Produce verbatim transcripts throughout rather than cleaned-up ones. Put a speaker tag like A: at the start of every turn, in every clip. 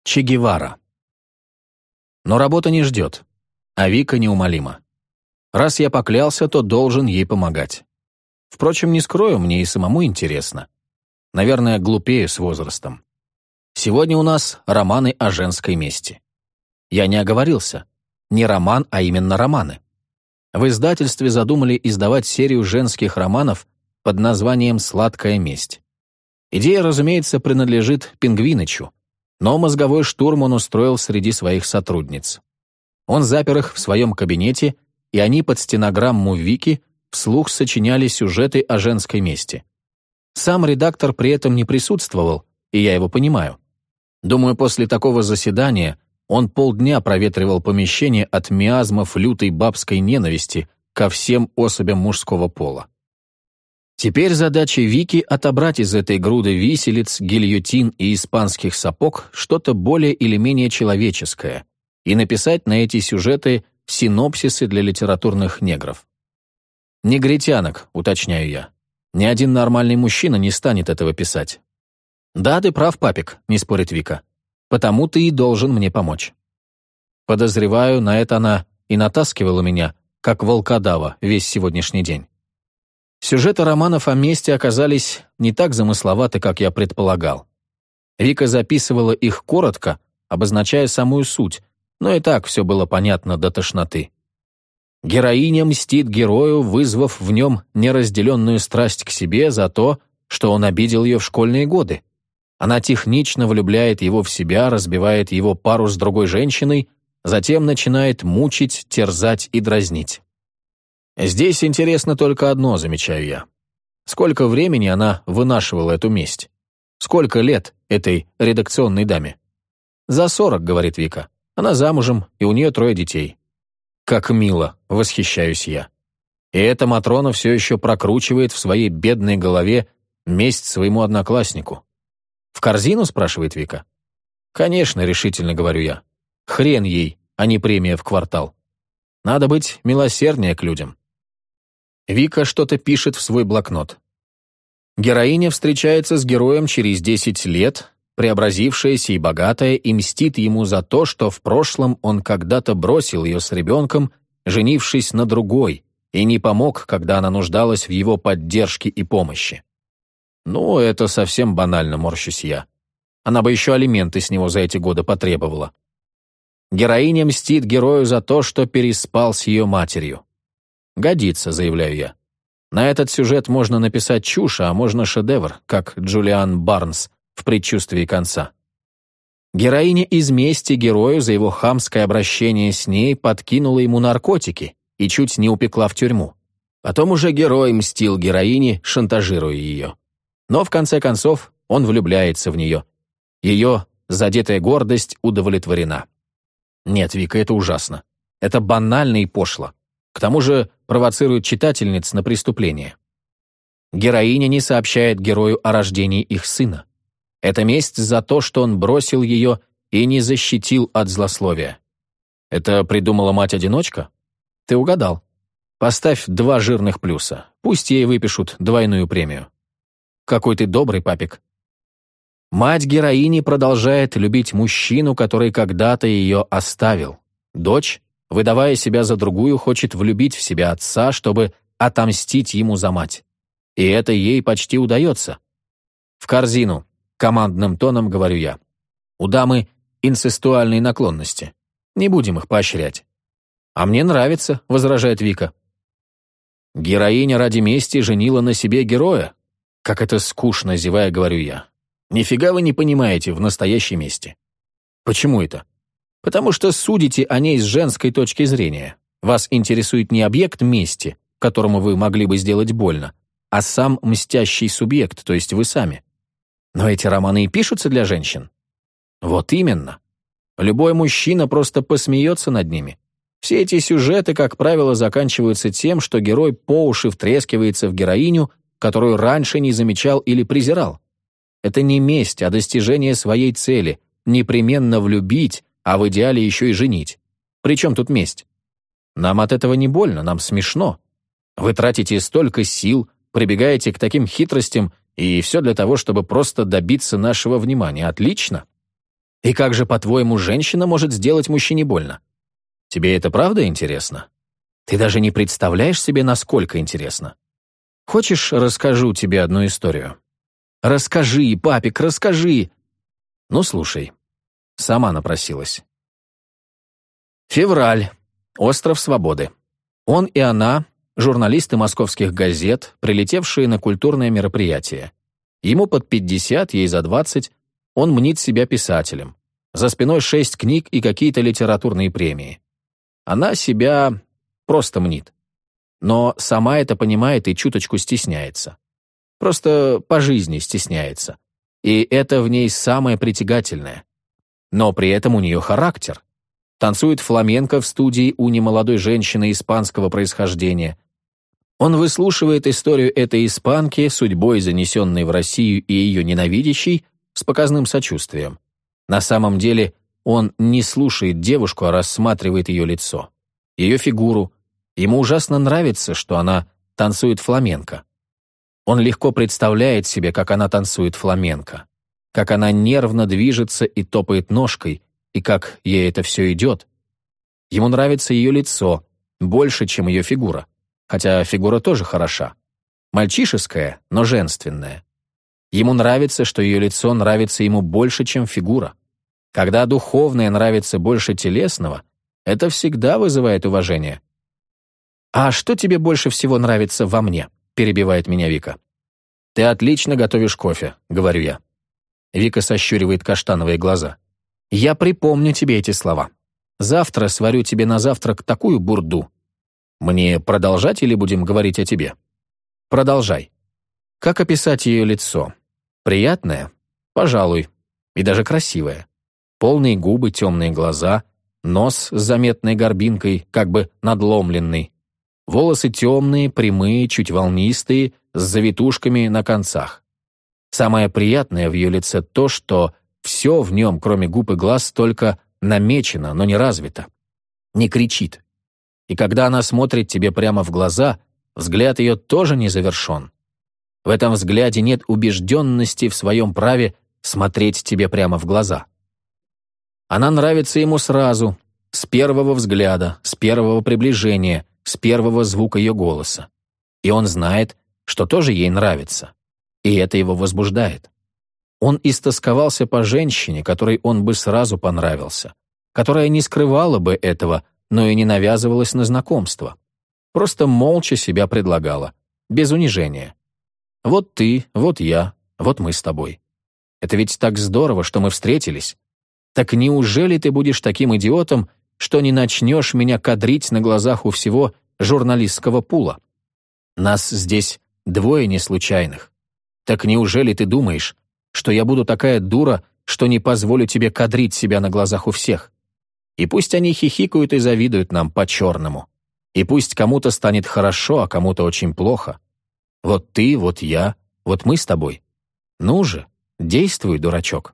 A: Че Гевара. Но работа не ждет, а Вика неумолима. Раз я поклялся, то должен ей помогать. Впрочем, не скрою, мне и самому интересно. Наверное, глупею с возрастом. Сегодня у нас романы о женской мести. Я не оговорился. Не роман, а именно романы. В издательстве задумали издавать серию женских романов под названием «Сладкая месть». Идея, разумеется, принадлежит Пингвинычу, но мозговой штурм он устроил среди своих сотрудниц. Он запер их в своем кабинете, и они под стенограмму Вики вслух сочиняли сюжеты о женской мести. Сам редактор при этом не присутствовал, и я его понимаю. Думаю, после такого заседания он полдня проветривал помещение от миазмов лютой бабской ненависти ко всем особям мужского пола. Теперь задача Вики — отобрать из этой груды виселиц, гильотин и испанских сапог что-то более или менее человеческое и написать на эти сюжеты синопсисы для литературных негров. Негритянок, уточняю я. Ни один нормальный мужчина не станет этого писать. Да, ты прав, папик, не спорит Вика. Потому ты и должен мне помочь. Подозреваю, на это она и натаскивала меня, как волкодава, весь сегодняшний день. Сюжеты романов о мести оказались не так замысловаты, как я предполагал. Вика записывала их коротко, обозначая самую суть, но и так все было понятно до тошноты. Героиня мстит герою, вызвав в нем неразделенную страсть к себе за то, что он обидел ее в школьные годы. Она технично влюбляет его в себя, разбивает его пару с другой женщиной, затем начинает мучить, терзать и дразнить. Здесь интересно только одно, замечаю я. Сколько времени она вынашивала эту месть? Сколько лет этой редакционной даме? За сорок, говорит Вика. Она замужем, и у нее трое детей. Как мило, восхищаюсь я. И эта Матрона все еще прокручивает в своей бедной голове месть своему однокласснику. «В корзину?» — спрашивает Вика. «Конечно», — решительно говорю я. «Хрен ей, а не премия в квартал. Надо быть милосерднее к людям». Вика что-то пишет в свой блокнот. Героиня встречается с героем через десять лет, преобразившаяся и богатая, и мстит ему за то, что в прошлом он когда-то бросил ее с ребенком, женившись на другой, и не помог, когда она нуждалась в его поддержке и помощи. Ну, это совсем банально, морщусь я. Она бы еще алименты с него за эти годы потребовала. Героиня мстит герою за то, что переспал с ее матерью. «Годится», — заявляю я. На этот сюжет можно написать чушь, а можно шедевр, как Джулиан Барнс в «Предчувствии конца». Героиня из мести герою за его хамское обращение с ней подкинула ему наркотики и чуть не упекла в тюрьму. Потом уже герой мстил героине, шантажируя ее. Но в конце концов он влюбляется в нее. Ее задетая гордость удовлетворена. Нет, Вика, это ужасно. Это банально и пошло. К тому же провоцирует читательниц на преступление. Героиня не сообщает герою о рождении их сына. Это месть за то, что он бросил ее и не защитил от злословия. Это придумала мать-одиночка? Ты угадал. Поставь два жирных плюса. Пусть ей выпишут двойную премию. Какой ты добрый, папик. Мать героини продолжает любить мужчину, который когда-то ее оставил. Дочь, выдавая себя за другую, хочет влюбить в себя отца, чтобы отомстить ему за мать. И это ей почти удается. В корзину, командным тоном говорю я. У дамы инцестуальные наклонности. Не будем их поощрять. А мне нравится, возражает Вика. Героиня ради мести женила на себе героя. Как это скучно, зевая, говорю я. Нифига вы не понимаете в настоящей мести. Почему это? Потому что судите о ней с женской точки зрения. Вас интересует не объект мести, которому вы могли бы сделать больно, а сам мстящий субъект, то есть вы сами. Но эти романы и пишутся для женщин. Вот именно. Любой мужчина просто посмеется над ними. Все эти сюжеты, как правило, заканчиваются тем, что герой по уши втрескивается в героиню, которую раньше не замечал или презирал. Это не месть, а достижение своей цели — непременно влюбить, а в идеале еще и женить. Причем тут месть? Нам от этого не больно, нам смешно. Вы тратите столько сил, прибегаете к таким хитростям, и все для того, чтобы просто добиться нашего внимания. Отлично. И как же, по-твоему, женщина может сделать мужчине больно? Тебе это правда интересно? Ты даже не представляешь себе, насколько интересно. Хочешь, расскажу тебе одну историю? Расскажи, папик, расскажи. Ну, слушай. Сама напросилась. Февраль. Остров Свободы. Он и она, журналисты московских газет, прилетевшие на культурное мероприятие. Ему под пятьдесят, ей за двадцать, он мнит себя писателем. За спиной шесть книг и какие-то литературные премии. Она себя просто мнит. Но сама это понимает и чуточку стесняется. Просто по жизни стесняется. И это в ней самое притягательное. Но при этом у нее характер. Танцует фламенко в студии у немолодой женщины испанского происхождения. Он выслушивает историю этой испанки, судьбой занесенной в Россию и ее ненавидящей, с показным сочувствием. На самом деле он не слушает девушку, а рассматривает ее лицо, ее фигуру. Ему ужасно нравится, что она танцует фламенко. Он легко представляет себе, как она танцует фламенко, как она нервно движется и топает ножкой, и как ей это все идет. Ему нравится ее лицо, больше, чем ее фигура, хотя фигура тоже хороша. Мальчишеская, но женственная. Ему нравится, что ее лицо нравится ему больше, чем фигура. Когда духовное нравится больше телесного, это всегда вызывает уважение. «А что тебе больше всего нравится во мне?» — перебивает меня Вика. «Ты отлично готовишь кофе», — говорю я. Вика сощуривает каштановые глаза. «Я припомню тебе эти слова. Завтра сварю тебе на завтрак такую бурду. Мне продолжать или будем говорить о тебе?» «Продолжай. Как описать ее лицо? Приятное? Пожалуй. И даже красивое. Полные губы, темные глаза, нос с заметной горбинкой, как бы надломленный. Волосы темные, прямые, чуть волнистые, с завитушками на концах. Самое приятное в ее лице то, что все в нем, кроме губ и глаз, только намечено, но не развито. Не кричит. И когда она смотрит тебе прямо в глаза, взгляд ее тоже не завершен. В этом взгляде нет убежденности в своем праве смотреть тебе прямо в глаза. Она нравится ему сразу, с первого взгляда, с первого приближения, с первого звука ее голоса. И он знает, что тоже ей нравится. И это его возбуждает. Он истосковался по женщине, которой он бы сразу понравился, которая не скрывала бы этого, но и не навязывалась на знакомство. Просто молча себя предлагала, без унижения. Вот ты, вот я, вот мы с тобой. Это ведь так здорово, что мы встретились. Так неужели ты будешь таким идиотом, что не начнешь меня кадрить на глазах у всего журналистского пула? Нас здесь двое не случайных. Так неужели ты думаешь, что я буду такая дура, что не позволю тебе кадрить себя на глазах у всех? И пусть они хихикают и завидуют нам по-черному. И пусть кому-то станет хорошо, а кому-то очень плохо. Вот ты, вот я, вот мы с тобой. Ну же, действуй, дурачок.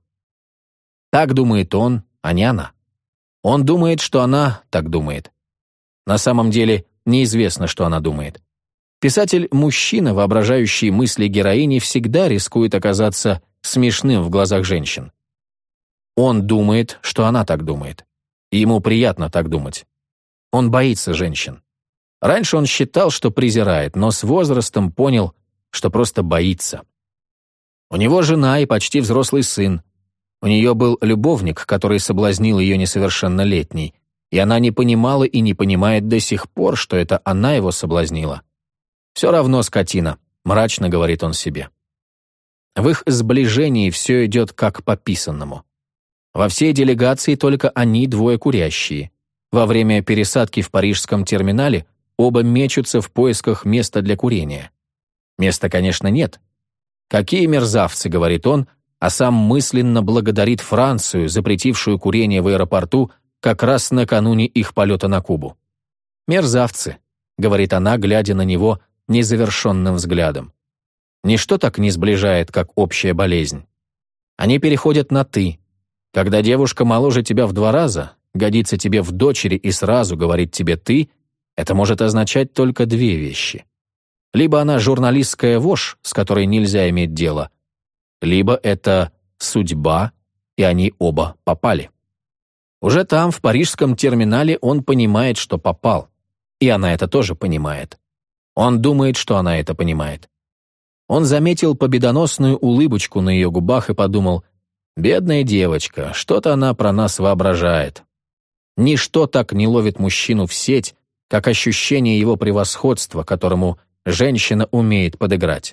A: Так думает он, а не она. Он думает, что она так думает. На самом деле неизвестно, что она думает. Писатель-мужчина, воображающий мысли героини, всегда рискует оказаться смешным в глазах женщин. Он думает, что она так думает. И ему приятно так думать. Он боится женщин. Раньше он считал, что презирает, но с возрастом понял, что просто боится. У него жена и почти взрослый сын. У нее был любовник, который соблазнил ее несовершеннолетней, и она не понимала и не понимает до сих пор, что это она его соблазнила. «Все равно скотина», — мрачно говорит он себе. В их сближении все идет как по писанному. Во всей делегации только они двое курящие. Во время пересадки в парижском терминале оба мечутся в поисках места для курения. Места, конечно, нет. «Какие мерзавцы», — говорит он, а сам мысленно благодарит Францию, запретившую курение в аэропорту как раз накануне их полета на Кубу. «Мерзавцы», — говорит она, глядя на него незавершенным взглядом. Ничто так не сближает, как общая болезнь. Они переходят на «ты». Когда девушка моложе тебя в два раза, годится тебе в дочери и сразу говорит тебе «ты», это может означать только две вещи. Либо она журналистская вошь, с которой нельзя иметь дело, либо это судьба, и они оба попали. Уже там, в парижском терминале, он понимает, что попал. И она это тоже понимает. Он думает, что она это понимает. Он заметил победоносную улыбочку на ее губах и подумал: «Бедная девочка, что-то она про нас воображает». Ничто так не ловит мужчину в сеть, как ощущение его превосходства, которому женщина умеет подыграть.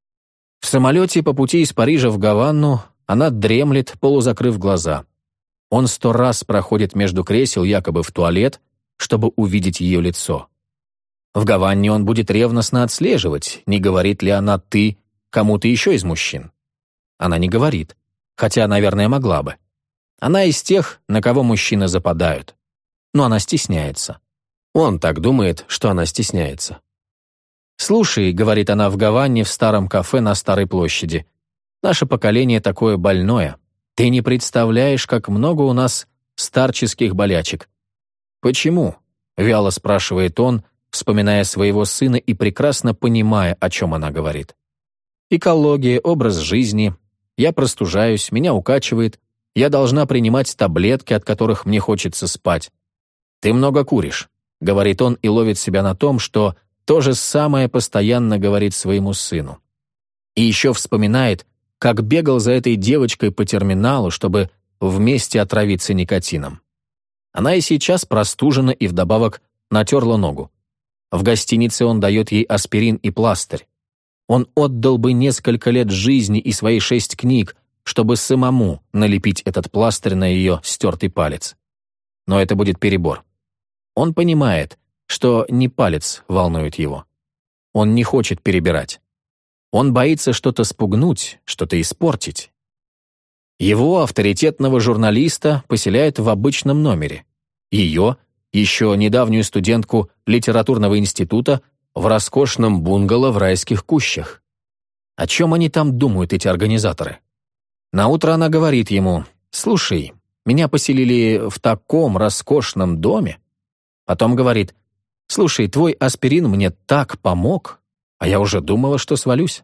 A: В самолете по пути из Парижа в Гавану она дремлет, полузакрыв глаза. Он сто раз проходит между кресел якобы в туалет, чтобы увидеть ее лицо. В Гаване он будет ревностно отслеживать, не говорит ли она «ты» кому-то еще из мужчин. Она не говорит, хотя, наверное, могла бы. Она из тех, на кого мужчины западают. Но она стесняется. Он так думает, что она стесняется. «Слушай», — говорит она в Гаване в старом кафе на Старой площади, «наше поколение такое больное. Ты не представляешь, как много у нас старческих болячек». «Почему?» — вяло спрашивает он, вспоминая своего сына и прекрасно понимая, о чем она говорит. «Экология, образ жизни. Я простужаюсь, меня укачивает. Я должна принимать таблетки, от которых мне хочется спать. Ты много куришь», — говорит он и ловит себя на том, что то же самое постоянно говорит своему сыну. И еще вспоминает, как бегал за этой девочкой по терминалу, чтобы вместе отравиться никотином. Она и сейчас простужена и вдобавок натерла ногу. В гостинице он дает ей аспирин и пластырь. Он отдал бы несколько лет жизни и свои шесть книг, чтобы самому налепить этот пластырь на ее стертый палец. Но это будет перебор. Он понимает, что не палец волнует его. Он не хочет перебирать. Он боится что-то спугнуть, что-то испортить. Его, авторитетного журналиста, поселяют в обычном номере. Ее, еще недавнюю студентку литературного института, в роскошном бунгало в райских кущах. О чем они там думают, эти организаторы? Наутро она говорит ему: «Слушай, меня поселили в таком роскошном доме». Потом говорит: «Слушай, твой аспирин мне так помог, а я уже думала, что свалюсь».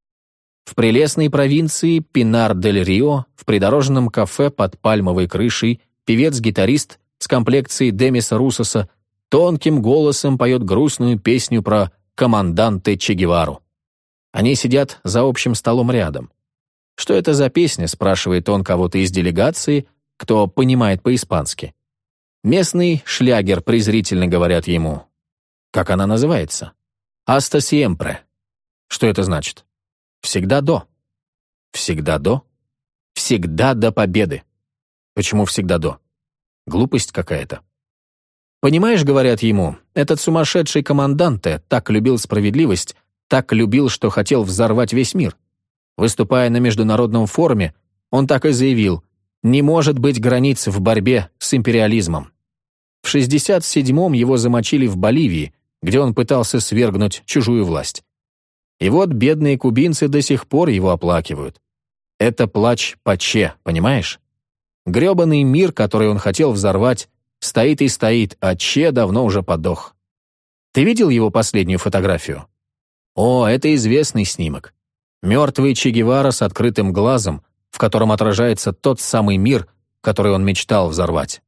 A: В прелестной провинции Пинар-дель-Рио, в придорожном кафе под пальмовой крышей, певец-гитарист с комплекцией Демиса Руссоса тонким голосом поет грустную песню про команданте Че Гевару. Они сидят за общим столом рядом. «Что это за песня?» — спрашивает он кого-то из делегации, кто понимает по-испански. Местный шлягер, презрительно говорят ему. Как она называется? «Hasta siempre». Что это значит? Всегда до. Всегда до? Всегда до победы. Почему всегда до? Глупость какая-то. Понимаешь, говорят ему, этот сумасшедший команданте так любил справедливость, так любил, что хотел взорвать весь мир. Выступая на международном форуме, он так и заявил: не может быть границ в борьбе с империализмом. В шестьдесят седьмом его замочили в Боливии, где он пытался свергнуть чужую власть. И вот бедные кубинцы до сих пор его оплакивают. Это плач по Че, понимаешь? Грёбаный мир, который он хотел взорвать, стоит и стоит, а Че давно уже подох. Ты видел его последнюю фотографию? О, это известный снимок. Мертвый Че Гевара с открытым глазом, в котором отражается тот самый мир, который он мечтал взорвать.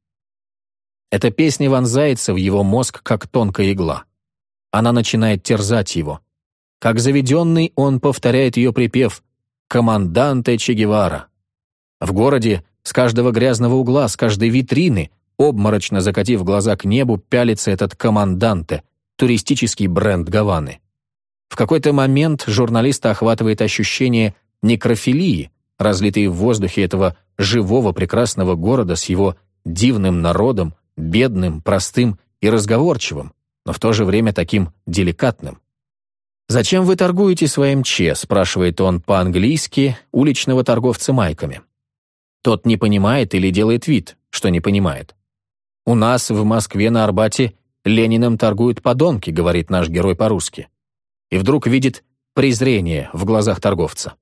A: Эта песня вонзается в его мозг, как тонкая игла. Она начинает терзать его. Как заведенный, он повторяет ее припев «Команданте Че Гевара». В городе с каждого грязного угла, с каждой витрины, обморочно закатив глаза к небу, пялится этот команданте, туристический бренд Гаваны. В какой-то момент журналиста охватывает ощущение некрофилии, разлитой в воздухе этого живого прекрасного города с его дивным народом, бедным, простым и разговорчивым, но в то же время таким деликатным. «Зачем вы торгуете своим Че?» — спрашивает он по-английски уличного торговца майками. Тот не понимает или делает вид, что не понимает. «У нас в Москве на Арбате Лениным торгуют подонки», — говорит наш герой по-русски. И вдруг видит презрение в глазах торговца.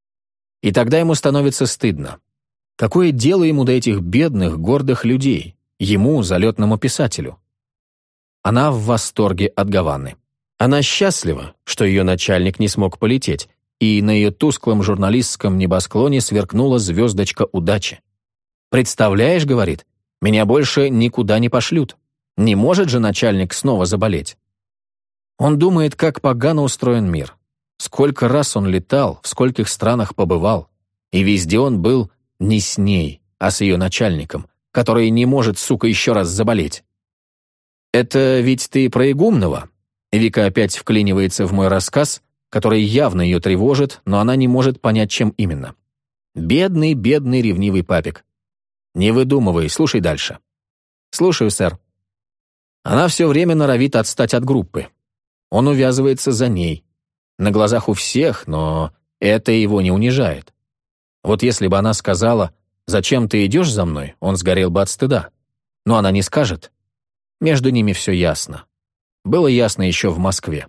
A: И тогда ему становится стыдно. Какое дело ему до этих бедных, гордых людей, ему, залетному писателю? Она в восторге от Гаваны. Она счастлива, что ее начальник не смог полететь, и на ее тусклом журналистском небосклоне сверкнула звездочка удачи. «Представляешь, — говорит, — меня больше никуда не пошлют. Не может же начальник снова заболеть». Он думает, как погано устроен мир. Сколько раз он летал, в скольких странах побывал. И везде он был не с ней, а с ее начальником, который не может, сука, еще раз заболеть. «Это ведь ты про игумного?» Вика опять вклинивается в мой рассказ, который явно ее тревожит, но она не может понять, чем именно. Бедный, бедный ревнивый папик. Не выдумывай, слушай дальше. Слушаю, сэр. Она все время норовит отстать от группы. Он увязывается за ней. На глазах у всех, но это его не унижает. Вот если бы она сказала: «Зачем ты идешь за мной?», он сгорел бы от стыда. Но она не скажет. Между ними все ясно. Было ясно еще в Москве.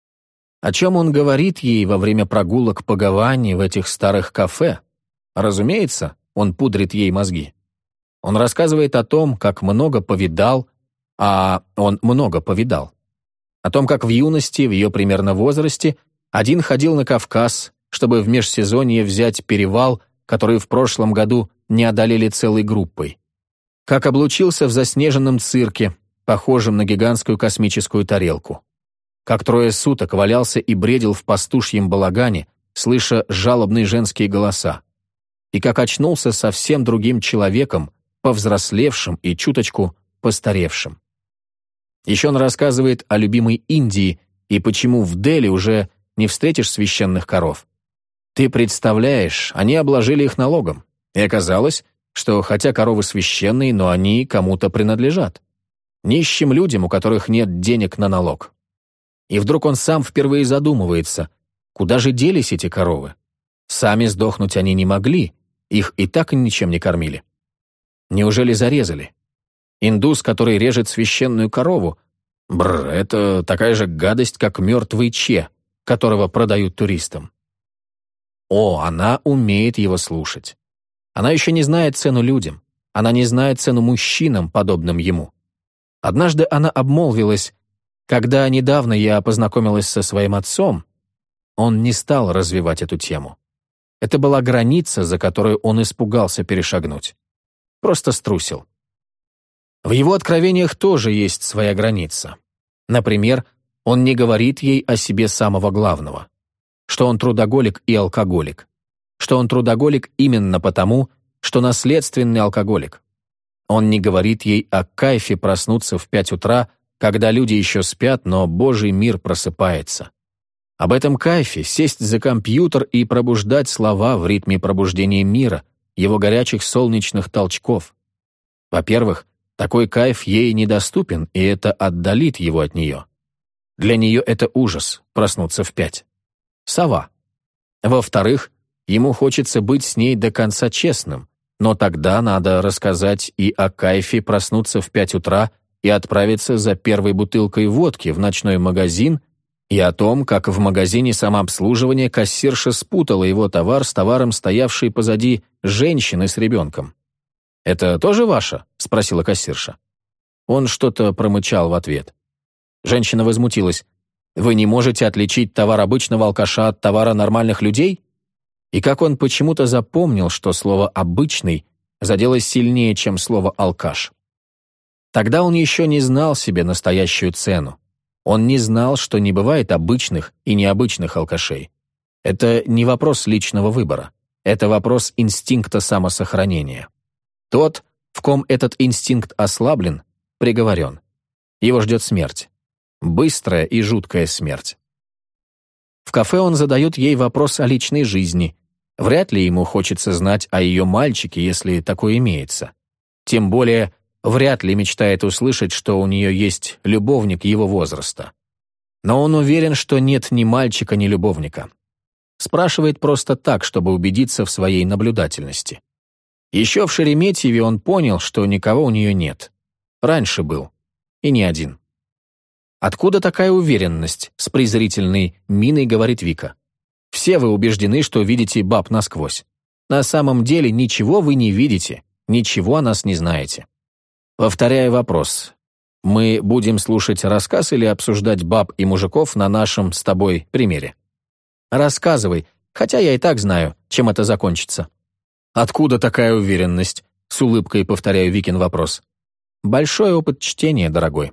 A: О чем он говорит ей во время прогулок по Гавани в этих старых кафе? Разумеется, он пудрит ей мозги. Он рассказывает о том, как много повидал, а он много повидал. О том, как в юности, в ее примерно возрасте, один ходил на Кавказ, чтобы в межсезонье взять перевал, который в прошлом году не одолели целой группой. Как облучился в заснеженном цирке, похожем на гигантскую космическую тарелку. Как трое суток валялся и бредил в пастушьем балагане, слыша жалобные женские голоса. И как очнулся совсем другим человеком, повзрослевшим и чуточку постаревшим. Еще он рассказывает о любимой Индии и почему в Дели уже не встретишь священных коров. Ты представляешь, они обложили их налогом, и оказалось, что хотя коровы священные, но они кому-то принадлежат. Нищим людям, у которых нет денег на налог. И вдруг он сам впервые задумывается, куда же делись эти коровы? Сами сдохнуть они не могли, их и так ничем не кормили. Неужели зарезали? Индус, который режет священную корову, бррр, это такая же гадость, как мертвый че, которого продают туристам. О, она умеет его слушать. Она еще не знает цену людям, она не знает цену мужчинам, подобным ему. Однажды она обмолвилась: когда недавно я познакомилась со своим отцом, он не стал развивать эту тему. Это была граница, за которую он испугался перешагнуть. Просто струсил. В его откровениях тоже есть своя граница. Например, он не говорит ей о себе самого главного. Что он трудоголик и алкоголик. Что он трудоголик именно потому, что наследственный алкоголик. Он не говорит ей о кайфе проснуться в пять утра, когда люди еще спят, но Божий мир просыпается. Об этом кайфе сесть за компьютер и пробуждать слова в ритме пробуждения мира, его горячих солнечных толчков. Во-первых, такой кайф ей недоступен, и это отдалит его от нее. Для нее это ужас — проснуться в пять. Сова. Во-вторых, ему хочется быть с ней до конца честным, но тогда надо рассказать и о кайфе проснуться в пять утра и отправиться за первой бутылкой водки в ночной магазин, и о том, как в магазине самообслуживания кассирша спутала его товар с товаром, стоявшей позади женщины с ребенком. «Это тоже ваше?» — спросила кассирша. Он что-то промычал в ответ. Женщина возмутилась. «Вы не можете отличить товар обычного алкаша от товара нормальных людей?» И как он почему-то запомнил, что слово «обычный» задело сильнее, чем слово «алкаш». Тогда он еще не знал себе настоящую цену. Он не знал, что не бывает обычных и необычных алкашей. Это не вопрос личного выбора. Это вопрос инстинкта самосохранения. Тот, в ком этот инстинкт ослаблен, приговорен. Его ждет смерть. Быстрая и жуткая смерть. В кафе он задает ей вопрос о личной жизни. Вряд ли ему хочется знать о ее мальчике, если такое имеется. Тем более, вряд ли мечтает услышать, что у нее есть любовник его возраста. Но он уверен, что нет ни мальчика, ни любовника. Спрашивает просто так, чтобы убедиться в своей наблюдательности. Еще в Шереметьеве он понял, что никого у нее нет. Раньше был. И не один. «Откуда такая уверенность?» — с презрительной миной говорит Вика. «Все вы убеждены, что видите баб насквозь. На самом деле ничего вы не видите, ничего о нас не знаете». Повторяю вопрос. Мы будем слушать рассказ или обсуждать баб и мужиков на нашем с тобой примере? Рассказывай, хотя я и так знаю, чем это закончится. Откуда такая уверенность? С улыбкой повторяю Викин вопрос. Большой опыт чтения, дорогой.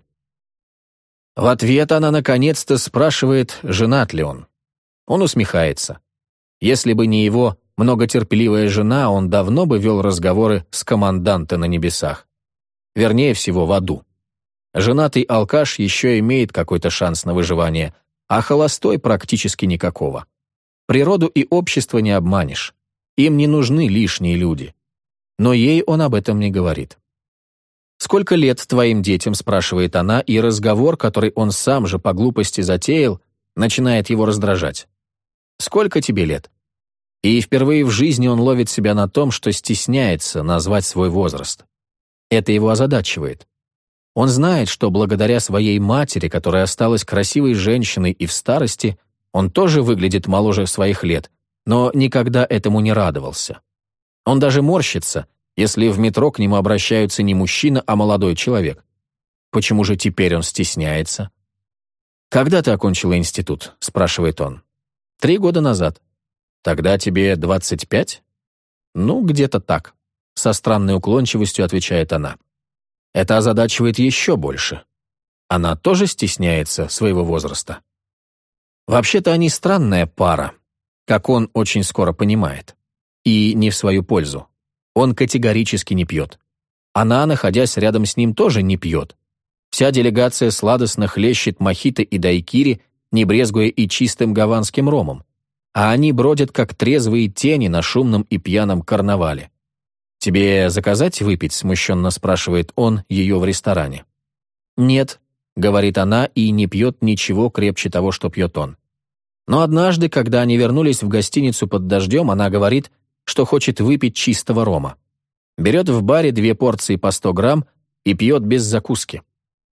A: В ответ она наконец-то спрашивает, женат ли он. Он усмехается. Если бы не его многотерпеливая жена, он давно бы вел разговоры с команданта на небесах. Вернее всего, в аду. Женатый алкаш еще имеет какой-то шанс на выживание, а холостой практически никакого. Природу и общество не обманешь. Им не нужны лишние люди. Но ей он об этом не говорит. «Сколько лет твоим детям?» — спрашивает она, и разговор, который он сам же по глупости затеял, начинает его раздражать. «Сколько тебе лет?» И впервые в жизни он ловит себя на том, что стесняется назвать свой возраст. Это его озадачивает. Он знает, что благодаря своей матери, которая осталась красивой женщиной и в старости, он тоже выглядит моложе своих лет, но никогда этому не радовался. Он даже морщится, если в метро к нему обращаются не мужчина, а молодой человек. Почему же теперь он стесняется? «Когда ты окончила институт?» — спрашивает он. «Три года назад». «Тогда тебе двадцать пять?» «Ну, где-то так», — со странной уклончивостью отвечает она. Это озадачивает еще больше. Она тоже стесняется своего возраста. Вообще-то они странная пара, как он очень скоро понимает. И не в свою пользу. Он категорически не пьет. Она, находясь рядом с ним, тоже не пьет. Вся делегация сладостно хлещет мохито и дайкири, не брезгуя и чистым гаванским ромом. А они бродят, как трезвые тени на шумном и пьяном карнавале. «Тебе заказать выпить?» — смущенно спрашивает он ее в ресторане. «Нет», — говорит она и не пьет ничего крепче того, что пьет он. Но однажды, когда они вернулись в гостиницу под дождем, она говорит, что хочет выпить чистого рома. Берет в баре две порции по сто грамм и пьет без закуски.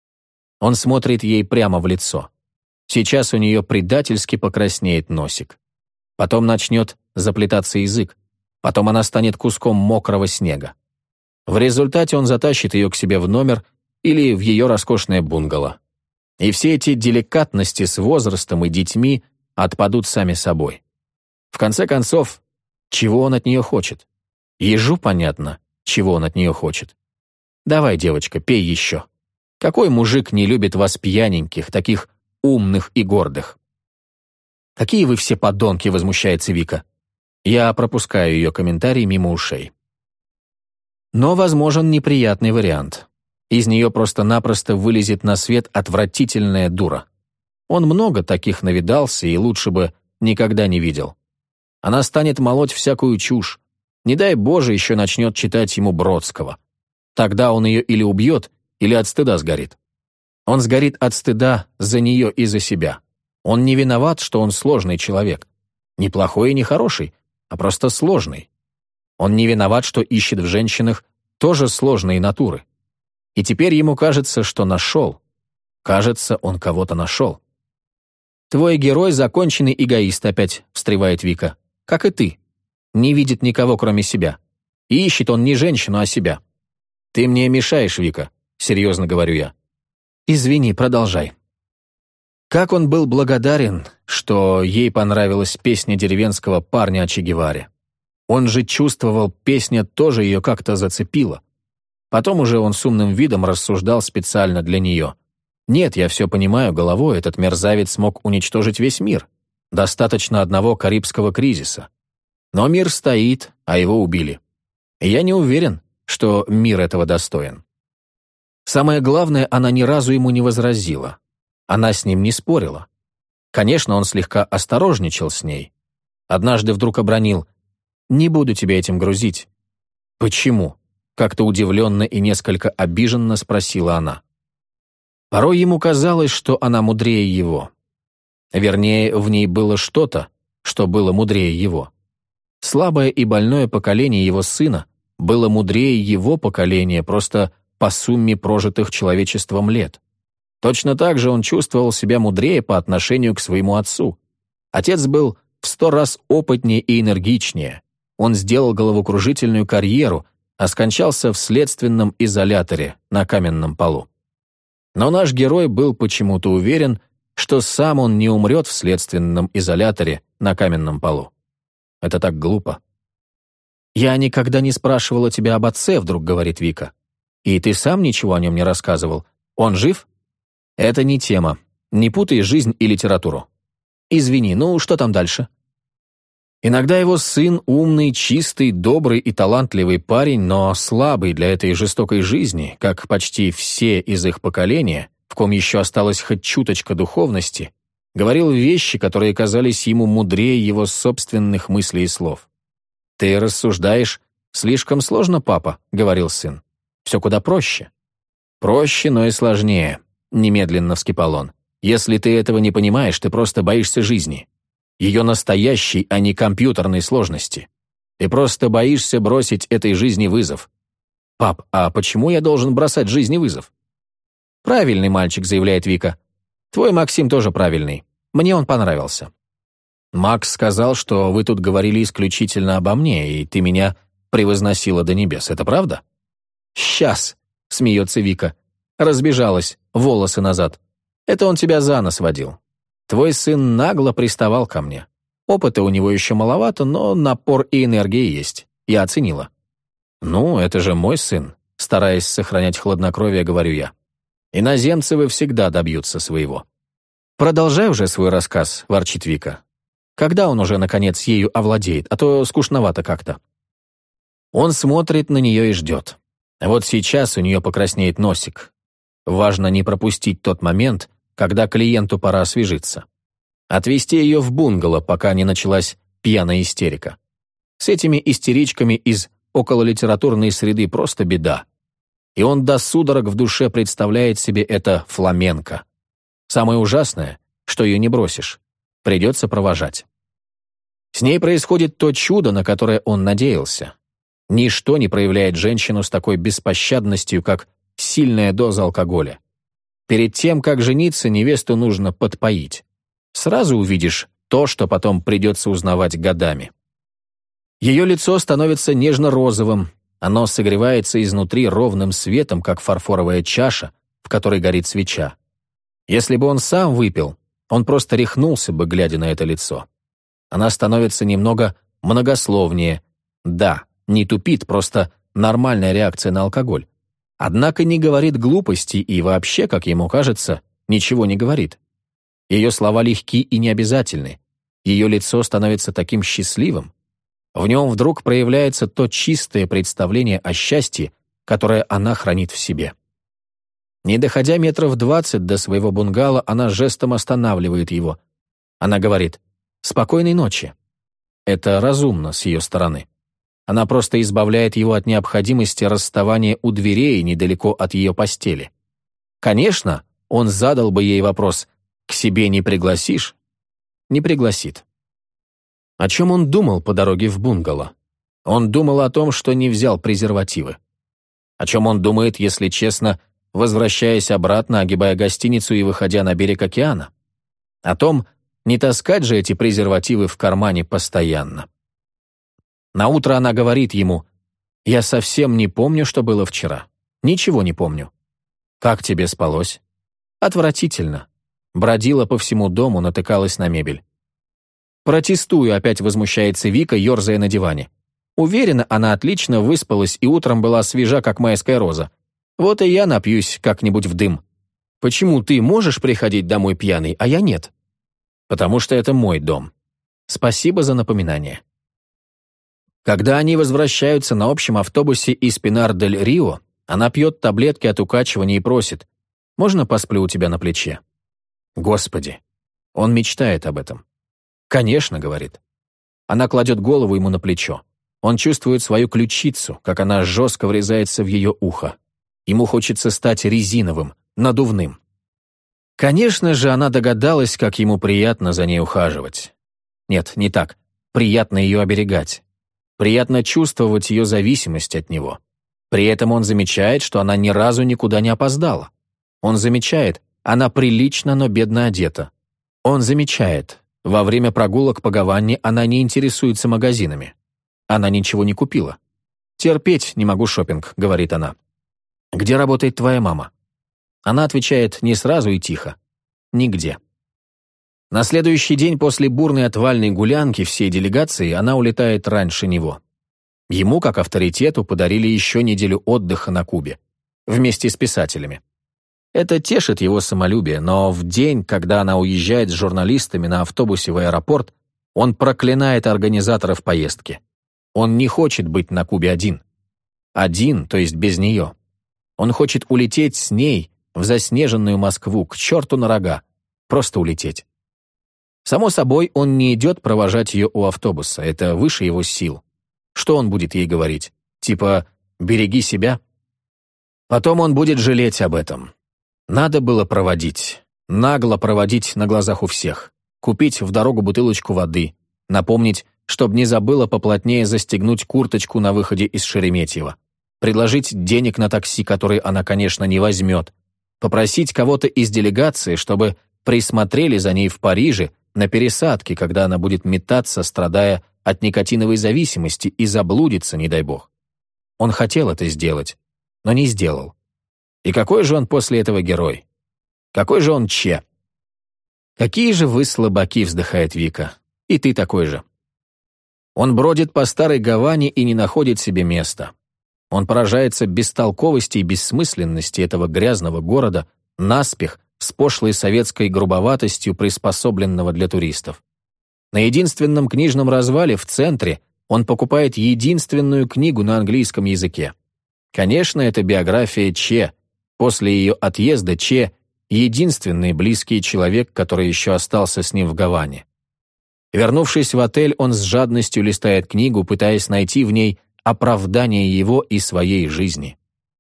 A: Он смотрит ей прямо в лицо. Сейчас у нее предательски покраснеет носик. Потом начнет заплетаться язык. Потом она станет куском мокрого снега. В результате он затащит ее к себе в номер или в ее роскошное бунгало. И все эти деликатности с возрастом и детьми отпадут сами собой. В конце концов, чего он от нее хочет? Ежу понятно, чего он от нее хочет. Давай, девочка, пей еще. Какой мужик не любит вас пьяненьких, таких умных и гордых? Какие вы все подонки, возмущается Вика. Я пропускаю ее комментарий мимо ушей. Но возможен неприятный вариант. Из нее просто-напросто вылезет на свет отвратительная дура. Он много таких навидался и лучше бы никогда не видел. Она станет молоть всякую чушь. Не дай Боже, еще начнет читать ему Бродского. Тогда он ее или убьет, или от стыда сгорит. Он сгорит от стыда за нее и за себя. Он не виноват, что он сложный человек. Не плохой и не хороший, а просто сложный. Он не виноват, что ищет в женщинах тоже сложные натуры. И теперь ему кажется, что нашел. Кажется, он кого-то нашел. «Твой герой — законченный эгоист», — опять встревает Вика. «Как и ты. Не видит никого, кроме себя. И ищет он не женщину, а себя». «Ты мне мешаешь, Вика», — серьезно говорю я. «Извини, продолжай». Как он был благодарен, что ей понравилась песня деревенского парня о Че Геваре. Он же чувствовал, песня тоже ее как-то зацепила. Потом уже он с умным видом рассуждал специально для нее. Нет, я все понимаю, головой этот мерзавец смог уничтожить весь мир. Достаточно одного Карибского кризиса. Но мир стоит, а его убили. И я не уверен, что мир этого достоин. Самое главное, она ни разу ему не возразила. Она с ним не спорила. Конечно, он слегка осторожничал с ней. Однажды вдруг обронил: «Не буду тебя этим грузить». «Почему?» — как-то удивленно и несколько обиженно спросила она. Порой ему казалось, что она мудрее его. Вернее, в ней было что-то, что было мудрее его. Слабое и больное поколение его сына было мудрее его поколения просто по сумме прожитых человечеством лет. Точно так же он чувствовал себя мудрее по отношению к своему отцу. Отец был в сто раз опытнее и энергичнее. Он сделал головокружительную карьеру, а скончался в следственном изоляторе на каменном полу. Но наш герой был почему-то уверен, что сам он не умрет в следственном изоляторе на каменном полу. Это так глупо. «Я никогда не спрашивала тебя об отце», — вдруг говорит Вика. «И ты сам ничего о нем не рассказывал. Он жив?» «Это не тема. Не путай жизнь и литературу». «Извини, ну что там дальше?» Иногда его сын умный, чистый, добрый и талантливый парень, но слабый для этой жестокой жизни, как почти все из их поколения, в ком еще осталась хоть чуточка духовности, говорил вещи, которые казались ему мудрее его собственных мыслей и слов. «Ты рассуждаешь слишком сложно, папа», — говорил сын. «Все куда проще». «Проще, но и сложнее», — немедленно вскипал он. «Если ты этого не понимаешь, ты просто боишься жизни. Ее настоящей, а не компьютерной сложности. Ты просто боишься бросить этой жизни вызов». «Пап, а почему я должен бросать жизни вызов?» «Правильный мальчик», — заявляет Вика. «Твой Максим тоже правильный. Мне он понравился». «Макс сказал, что вы тут говорили исключительно обо мне, и ты меня превозносила до небес. Это правда?» «Сейчас», — смеется Вика. «Разбежалась, волосы назад. Это он тебя за нос водил. Твой сын нагло приставал ко мне. Опыта у него еще маловато, но напор и энергия есть. Я оценила». «Ну, это же мой сын», — стараясь сохранять хладнокровие, говорю я. «Иноземцы всегда добьются своего». «Продолжай уже свой рассказ», — ворчит Вика. «Когда он уже, наконец, ею овладеет, а то скучновато как-то». Он смотрит на нее и ждет. Вот сейчас у нее покраснеет носик. Важно не пропустить тот момент, когда клиенту пора освежиться. Отвезти ее в бунгало, пока не началась пьяная истерика. С этими истеричками из окололитературной среды просто беда. И он до судорог в душе представляет себе это фламенко. Самое ужасное, что ее не бросишь. Придется провожать. С ней происходит то чудо, на которое он надеялся. Ничто не проявляет женщину с такой беспощадностью, как сильная доза алкоголя. Перед тем, как жениться, невесту нужно подпоить. Сразу увидишь то, что потом придется узнавать годами. Ее лицо становится нежно-розовым, оно согревается изнутри ровным светом, как фарфоровая чаша, в которой горит свеча. Если бы он сам выпил, он просто рехнулся бы, глядя на это лицо. Она становится немного многословнее. Да, не тупит, просто нормальная реакция на алкоголь. Однако не говорит глупостей и вообще, как ему кажется, ничего не говорит. Ее слова легки и необязательны. Ее лицо становится таким счастливым. В нем вдруг проявляется то чистое представление о счастье, которое она хранит в себе. Не доходя метров двадцать до своего бунгало, она жестом останавливает его. Она говорит «Спокойной ночи». Это разумно с ее стороны. Она просто избавляет его от необходимости расставания у дверей недалеко от ее постели. Конечно, он задал бы ей вопрос «К себе не пригласишь?» Не пригласит. О чем он думал по дороге в бунгало? Он думал о том, что не взял презервативы. О чем он думает, если честно, возвращаясь обратно, огибая гостиницу и выходя на берег океана? О том, не таскать же эти презервативы в кармане постоянно. Наутро она говорит ему: «Я совсем не помню, что было вчера. Ничего не помню». «Как тебе спалось?» «Отвратительно». Бродила по всему дому, натыкалась на мебель. «Протестую», — опять возмущается Вика, ерзая на диване. Уверена, она отлично выспалась и утром была свежа, как майская роза. Вот и я напьюсь как-нибудь в дым. Почему ты можешь приходить домой пьяный, а я нет? Потому что это мой дом. Спасибо за напоминание. Когда они возвращаются на общем автобусе из Пинар-дель-Рио, она пьет таблетки от укачивания и просит: «Можно посплю у тебя на плече?» Господи, он мечтает об этом. «Конечно», — говорит. Она кладет голову ему на плечо. Он чувствует свою ключицу, как она жестко врезается в ее ухо. Ему хочется стать резиновым, надувным. Конечно же, она догадалась, как ему приятно за ней ухаживать. Нет, не так. Приятно ее оберегать. Приятно чувствовать ее зависимость от него. При этом он замечает, что она ни разу никуда не опоздала. Он замечает, она прилично, но бедно одета. Он замечает, во время прогулок по Гаване она не интересуется магазинами. Она ничего не купила. «Терпеть не могу шопинг», — говорит она. «Где работает твоя мама?» Она отвечает не сразу и тихо. «Нигде». На следующий день после бурной отвальной гулянки всей делегации она улетает раньше него. Ему, как авторитету, подарили еще неделю отдыха на Кубе, вместе с писателями. Это тешит его самолюбие, но в день, когда она уезжает с журналистами на автобусе в аэропорт, он проклинает организаторов поездки. Он не хочет быть на Кубе один. Один, то есть без нее. Он хочет улететь с ней в заснеженную Москву, к черту на рога. Просто улететь. Само собой, он не идет провожать ее у автобуса, это выше его сил. Что он будет ей говорить? Типа «береги себя»? Потом он будет жалеть об этом. Надо было проводить. Нагло проводить на глазах у всех. Купить в дорогу бутылочку воды. Напомнить, чтоб не забыла поплотнее застегнуть курточку на выходе из Шереметьево. Предложить денег на такси, который она, конечно, не возьмет. Попросить кого-то из делегации, чтобы присмотрели за ней в Париже на пересадке, когда она будет метаться, страдая от никотиновой зависимости и заблудится, не дай бог. Он хотел это сделать, но не сделал. И какой же он после этого герой? Какой же он Че? «Какие же вы слабаки», — вздыхает Вика. «И ты такой же». Он бродит по старой Гаване и не находит себе места. Он поражается бестолковости и бессмысленности этого грязного города, наспех, с пошлой советской грубоватостью, приспособленного для туристов. На единственном книжном развале в центре он покупает единственную книгу на английском языке. Конечно, это биография Че. После ее отъезда Че — единственный близкий человек, который еще остался с ним в Гаване. Вернувшись в отель, он с жадностью листает книгу, пытаясь найти в ней оправдание его и своей жизни.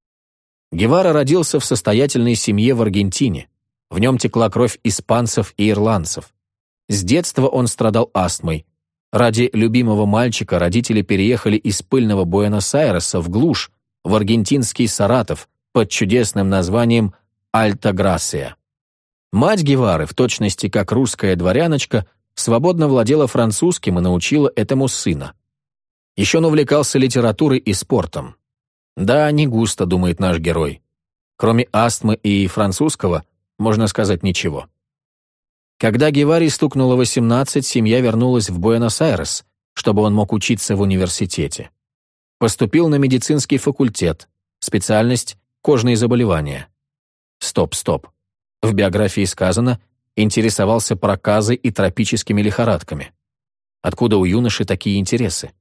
A: Гевара родился в состоятельной семье в Аргентине. В нем текла кровь испанцев и ирландцев. С детства он страдал астмой. Ради любимого мальчика родители переехали из пыльного Буэнос-Айреса в глушь, в аргентинский Саратов, под чудесным названием Альта-Грасия. Мать Гевары, в точности как русская дворяночка, свободно владела французским и научила этому сына. Еще он увлекался литературой и спортом. Да, не густо, думает наш герой. Кроме астмы и французского, можно сказать, ничего. Когда Геваре стукнуло восемнадцать, семья вернулась в Буэнос-Айрес, чтобы он мог учиться в университете. Поступил на медицинский факультет, специальность – кожные заболевания. Стоп, стоп. В биографии сказано, интересовался проказой и тропическими лихорадками. Откуда у юноши такие интересы?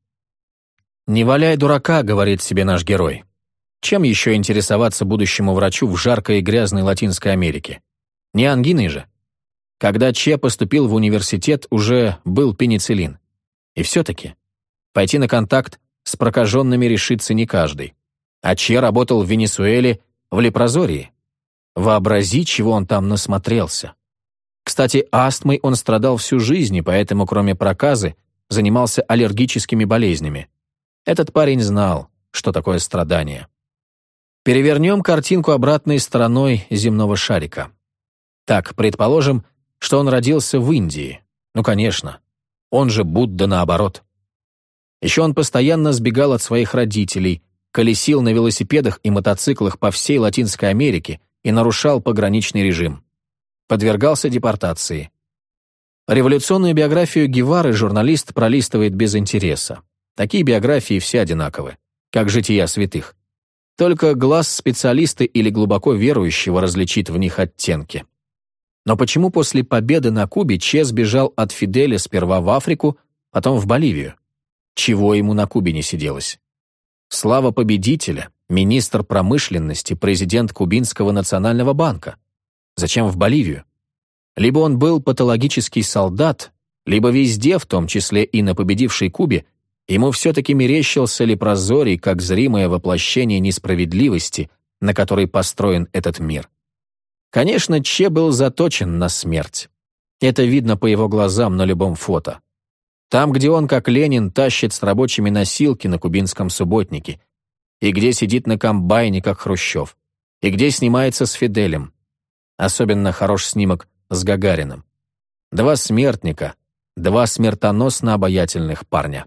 A: «Не валяй дурака», — говорит себе наш герой. Чем еще интересоваться будущему врачу в жаркой и грязной Латинской Америке? Не ангиной же. Когда Че поступил в университет, уже был пенициллин. И все-таки пойти на контакт с прокаженными решится не каждый. А Че работал в Венесуэле в лепрозории. Вообрази, чего он там насмотрелся. Кстати, астмой он страдал всю жизнь, и поэтому, кроме проказы, занимался аллергическими болезнями. Этот парень знал, что такое страдание. Перевернем картинку обратной стороной земного шарика. Так, предположим, что он родился в Индии. Ну, конечно. Он же Будда наоборот. Еще он постоянно сбегал от своих родителей, колесил на велосипедах и мотоциклах по всей Латинской Америке и нарушал пограничный режим. Подвергался депортации. Революционную биографию Гевары журналист пролистывает без интереса. Такие биографии все одинаковы, как жития святых. Только глаз специалиста или глубоко верующего различит в них оттенки. Но почему после победы на Кубе Че сбежал от Фиделя сперва в Африку, потом в Боливию? Чего ему на Кубе не сиделось? Слава победителя, министр промышленности, президент Кубинского национального банка. Зачем в Боливию? Либо он был патологический солдат, либо везде, в том числе и на победившей Кубе, ему все-таки мерещился лепрозорий как зримое воплощение несправедливости, на которой построен этот мир. Конечно, Че был заточен на смерть. Это видно по его глазам на любом фото. Там, где он, как Ленин, тащит с рабочими носилки на кубинском субботнике, и где сидит на комбайне, как Хрущев, и где снимается с Фиделем. Особенно хорош снимок с Гагариным. Два смертника, два смертоносно обаятельных парня.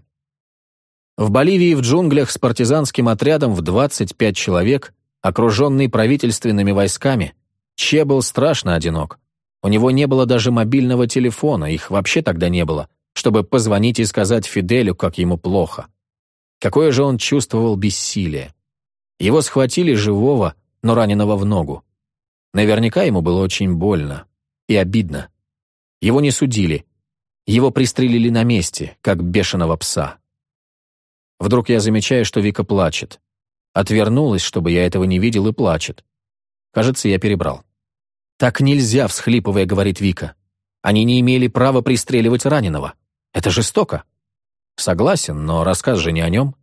A: В Боливии в джунглях с партизанским отрядом в двадцать пять человек, окруженный правительственными войсками, Че был страшно одинок. У него не было даже мобильного телефона, их вообще тогда не было, чтобы позвонить и сказать Фиделю, как ему плохо. Какое же он чувствовал бессилие. Его схватили живого, но раненого в ногу. Наверняка ему было очень больно и обидно. Его не судили. Его пристрелили на месте, как бешеного пса. Вдруг я замечаю, что Вика плачет. Отвернулась, чтобы я этого не видел, и плачет. Кажется, я перебрал. «Так нельзя», — всхлипывая, говорит Вика. «Они не имели права пристреливать раненого. Это жестоко». Согласен, но рассказ же не о нем.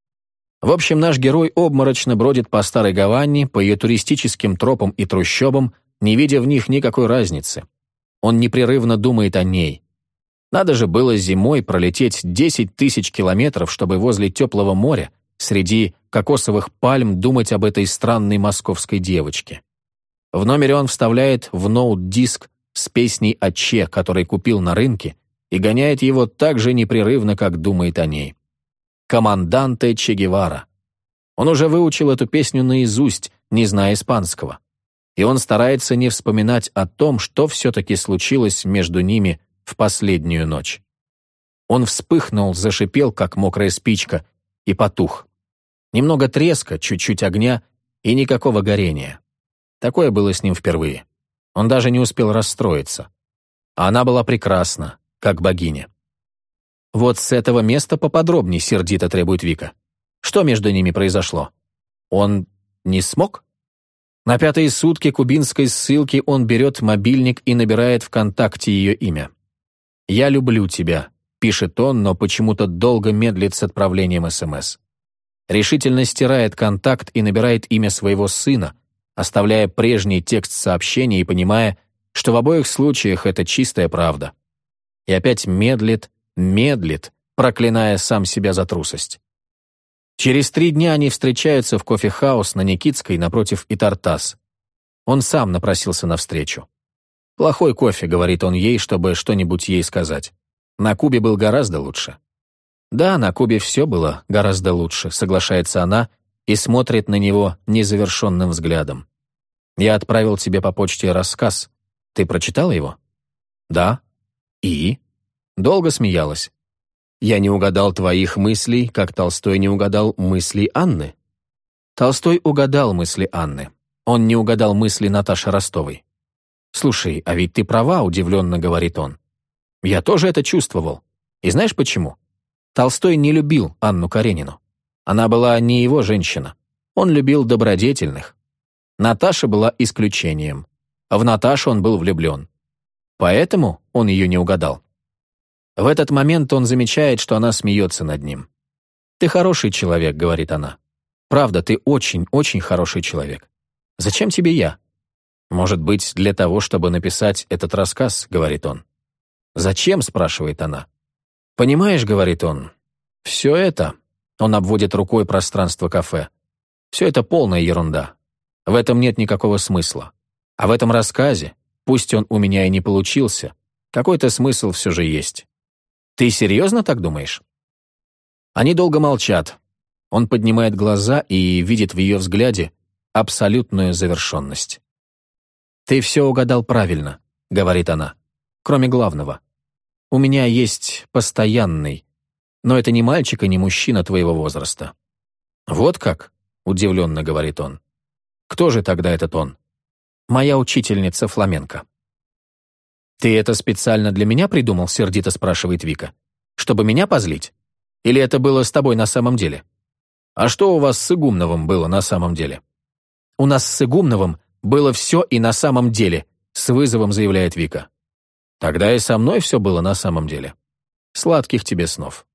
A: В общем, наш герой обморочно бродит по Старой Гаванне, по ее туристическим тропам и трущобам, не видя в них никакой разницы. Он непрерывно думает о ней. Надо же было зимой пролететь десять тысяч километров, чтобы возле теплого моря, среди кокосовых пальм, думать об этой странной московской девочке. В номере он вставляет в ноут диск с песней о Че, который купил на рынке, и гоняет его так же непрерывно, как думает о ней. «Команданте Че Гевара». Он уже выучил эту песню наизусть, не зная испанского. И он старается не вспоминать о том, что все-таки случилось между ними в последнюю ночь. Он вспыхнул, зашипел, как мокрая спичка, и потух. Немного треска, чуть-чуть огня и никакого горения. Такое было с ним впервые. Он даже не успел расстроиться. А она была прекрасна, как богиня. «Вот с этого места поподробнее», — сердито требует Вика. «Что между ними произошло? Он не смог?» На пятые сутки кубинской ссылки он берет мобильник и набирает ВКонтакте ее имя. «Я люблю тебя», — пишет он, но почему-то долго медлит с отправлением СМС. Решительно стирает контакт и набирает имя своего сына, оставляя прежний текст сообщения и понимая, что в обоих случаях это чистая правда. И опять медлит, медлит, проклиная сам себя за трусость. Через три дня они встречаются в кофе-хаус на Никитской напротив Итартас. Он сам напросился навстречу. «Плохой кофе», — говорит он ей, чтобы что-нибудь ей сказать. «На Кубе был гораздо лучше». «Да, на Кубе все было гораздо лучше», — соглашается она и смотрит на него незавершенным взглядом. «Я отправил тебе по почте рассказ. Ты прочитала его?» «Да». «И?» Долго смеялась. «Я не угадал твоих мыслей, как Толстой не угадал мыслей Анны». Толстой угадал мысли Анны. Он не угадал мысли Наташи Ростовой. «Слушай, а ведь ты права», — удивленно говорит он. «Я тоже это чувствовал. И знаешь почему? Толстой не любил Анну Каренину. Она была не его женщина. Он любил добродетельных. Наташа была исключением. В Наташу он был влюблен. Поэтому он ее не угадал». В этот момент он замечает, что она смеется над ним. «Ты хороший человек», — говорит она. «Правда, ты очень-очень хороший человек. Зачем тебе я?» «Может быть, для того, чтобы написать этот рассказ», — говорит он. «Зачем?» — спрашивает она. «Понимаешь», — говорит он, — «все это...» — он обводит рукой пространство кафе. «Все это полная ерунда. В этом нет никакого смысла. А в этом рассказе, пусть он у меня и не получился, какой-то смысл все же есть. Ты серьезно так думаешь?» Они долго молчат. Он поднимает глаза и видит в ее взгляде абсолютную завершенность. «Ты все угадал правильно», — говорит она, — «кроме главного. У меня есть постоянный, но это не мальчик и не мужчина твоего возраста». «Вот как?» — удивленно говорит он. «Кто же тогда этот он?» «Моя учительница фламенко». «Ты это специально для меня придумал?» — сердито спрашивает Вика. «Чтобы меня позлить? Или это было с тобой на самом деле? А что у вас с Игумновым было на самом деле?» «У нас с Игумновым было все и на самом деле», — с вызовом заявляет Вика. «Тогда и со мной все было на самом деле. Сладких тебе снов».